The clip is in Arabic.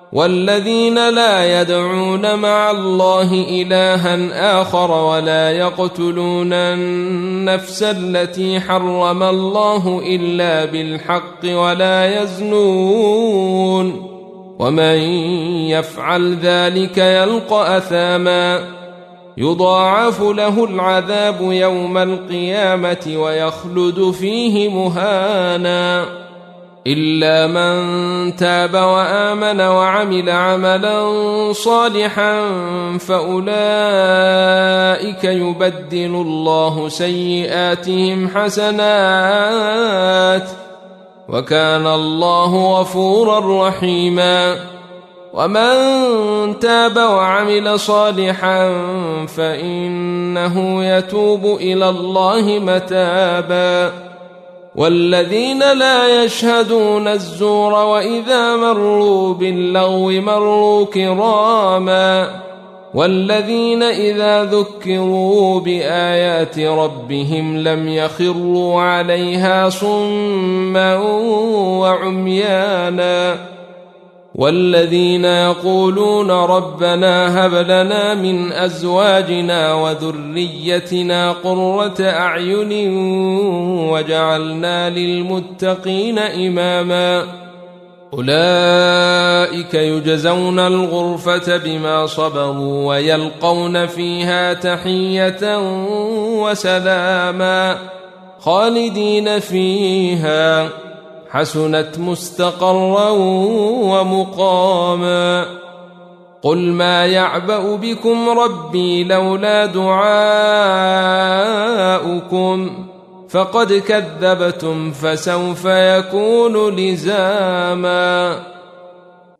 والذين لا يدعون مع الله إلها آخر ولا يقتلون النفس التي حرم الله إلا بالحق ولا يزنون ومن يفعل ذلك يلقى أثاما يضاعف له العذاب يوم القيامة ويخلد فيه مهانا إلا من تاب وآمن وعمل عملا صالحا فأولئك يبدل الله سيئاتهم حسنات وكان الله غفورا رحيما ومن تاب وعمل صالحا فإنه يتوب إلى الله متابا والذين لا يشهدون الزور وإذا مروا باللغو مروا كراما والذين إذا ذكروا بآيات ربهم لم يخروا عليها صما وعميانا والذين يقولون ربنا هب لنا من أزواجنا وذريتنا قرة أعين وجعلنا للمتقين إماما أولئك يجزون الغرفة بما صبروا ويلقون فيها تحية وسلاما خالدين فيها حسنت مستقرا ومقاما قل ما يعبأ بكم ربي لولا دعاؤكم فقد كذبتم فسوف يكون لزاما